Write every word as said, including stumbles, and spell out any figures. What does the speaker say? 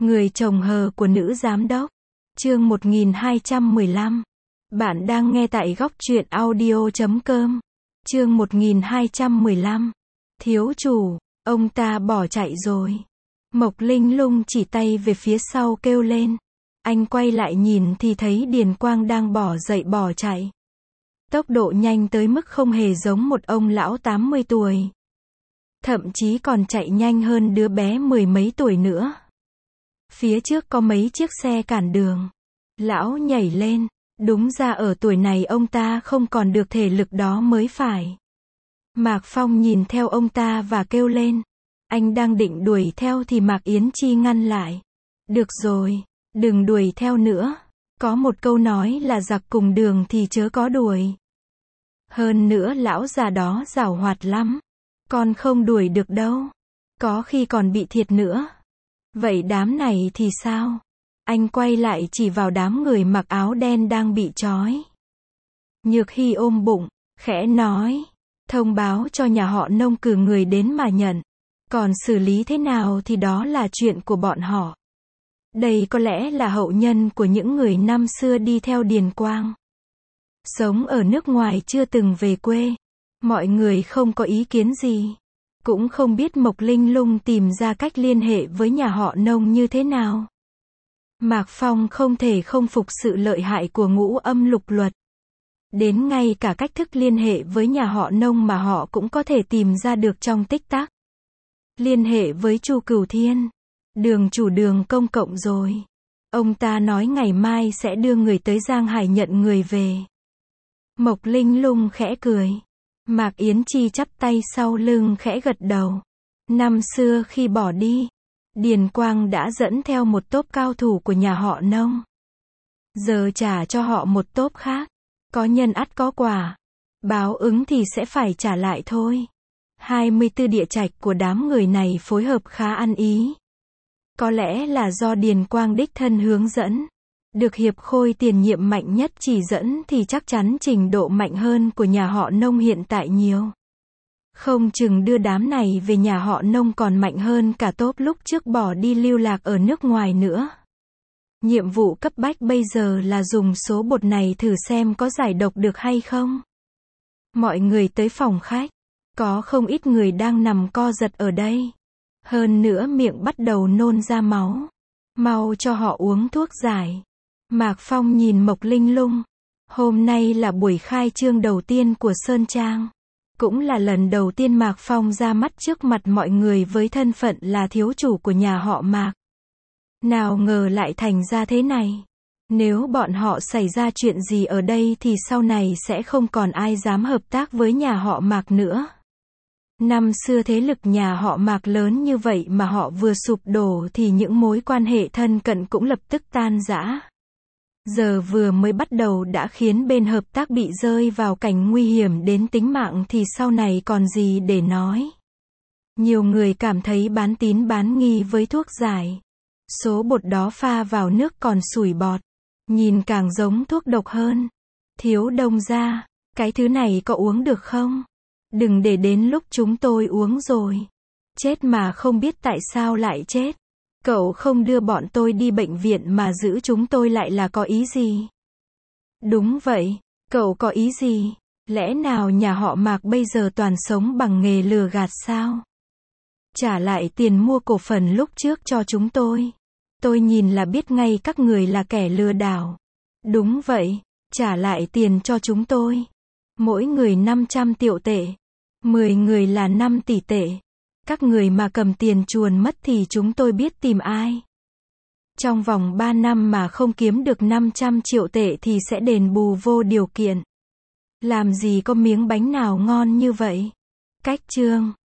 Người chồng hờ của nữ giám đốc. Chương một nghìn hai trăm mười lăm. Bạn đang nghe tại góc truyện audio chấm com. Chương một nghìn hai trăm mười lăm. Thiếu chủ, ông ta bỏ chạy rồi. Mộc Linh Lung chỉ tay về phía sau kêu lên. Anh quay lại nhìn thì thấy Điền Quang đang bỏ dậy bỏ chạy. Tốc độ nhanh tới mức không hề giống một ông lão tám mươi tuổi. Thậm chí còn chạy nhanh hơn đứa bé mười mấy tuổi nữa. Phía trước có mấy chiếc xe cản đường. Lão nhảy lên. Đúng ra ở tuổi này ông ta không còn được thể lực đó mới phải. Mạc Phong nhìn theo ông ta và kêu lên. Anh đang định đuổi theo thì Mạc Yến Chi ngăn lại. Được rồi, đừng đuổi theo nữa. Có một câu nói là giặc cùng đường thì chớ có đuổi. Hơn nữa lão già đó giàu hoạt lắm. Con không đuổi được đâu. Có khi còn bị thiệt nữa. Vậy đám này thì sao? Anh quay lại chỉ vào đám người mặc áo đen đang bị trói. Nhược Hy ôm bụng, khẽ nói. Thông báo cho nhà họ Nông cử người đến mà nhận. Còn xử lý thế nào thì đó là chuyện của bọn họ. Đây có lẽ là hậu nhân của những người năm xưa đi theo Điền Quang. Sống ở nước ngoài chưa từng về quê. Mọi người không có ý kiến gì. Cũng không biết Mộc Linh Lung tìm ra cách liên hệ với nhà họ Nông như thế nào. Mạc Phong không thể không phục sự lợi hại của Ngũ Âm Lục Luật. Đến ngay cả cách thức liên hệ với nhà họ Nông mà họ cũng có thể tìm ra được trong tích tắc. Liên hệ với Chu Cửu Thiên. Đường chủ đường công cộng rồi. Ông ta nói ngày mai sẽ đưa người tới Giang Hải nhận người về. Mộc Linh Lung khẽ cười. Mạc Yến Chi chắp tay sau lưng khẽ gật đầu. Năm xưa khi bỏ đi, Điền Quang đã dẫn theo một tốp cao thủ của nhà họ Nông. Giờ trả cho họ một tốp khác. Có nhân ắt có quả. Báo ứng thì sẽ phải trả lại thôi. hai mươi tư địa trạch của đám người này phối hợp khá ăn ý. Có lẽ là do Điền Quang đích thân hướng dẫn. Được hiệp khôi tiền nhiệm mạnh nhất chỉ dẫn thì chắc chắn trình độ mạnh hơn của nhà họ Nông hiện tại nhiều. Không chừng đưa đám này về nhà họ Nông còn mạnh hơn cả tốp lúc trước bỏ đi lưu lạc ở nước ngoài nữa. Nhiệm vụ cấp bách bây giờ là dùng số bột này thử xem có giải độc được hay không. Mọi người tới phòng khách. Có không ít người đang nằm co giật ở đây. Hơn nữa miệng bắt đầu nôn ra máu. Mau cho họ uống thuốc giải. Mạc Phong nhìn Mộc Linh Lung. Hôm nay là buổi khai trương đầu tiên của Sơn Trang. Cũng là lần đầu tiên Mạc Phong ra mắt trước mặt mọi người với thân phận là thiếu chủ của nhà họ Mạc. Nào ngờ lại thành ra thế này. Nếu bọn họ xảy ra chuyện gì ở đây thì sau này sẽ không còn ai dám hợp tác với nhà họ Mạc nữa. Năm xưa thế lực nhà họ Mạc lớn như vậy mà họ vừa sụp đổ thì những mối quan hệ thân cận cũng lập tức tan rã. Giờ vừa mới bắt đầu đã khiến bên hợp tác bị rơi vào cảnh nguy hiểm đến tính mạng thì sau này còn gì để nói. Nhiều người cảm thấy bán tín bán nghi với thuốc giải. Số bột đó pha vào nước còn sủi bọt. Nhìn càng giống thuốc độc hơn. Thiếu Đông gia, cái thứ này có uống được không? Đừng để đến lúc chúng tôi uống rồi. Chết mà không biết tại sao lại chết. Cậu không đưa bọn tôi đi bệnh viện mà giữ chúng tôi lại là có ý gì? Đúng vậy, cậu có ý gì? Lẽ nào nhà họ Mạc bây giờ toàn sống bằng nghề lừa gạt sao? Trả lại tiền mua cổ phần lúc trước cho chúng tôi. Tôi nhìn là biết ngay các người là kẻ lừa đảo. Đúng vậy, trả lại tiền cho chúng tôi. Mỗi người năm trăm triệu tệ. mười người là năm tỷ tệ. Các người mà cầm tiền chuồn mất thì chúng tôi biết tìm ai. Trong vòng ba năm mà không kiếm được năm trăm triệu tệ thì sẽ đền bù vô điều kiện. Làm gì có miếng bánh nào ngon như vậy. Cách chương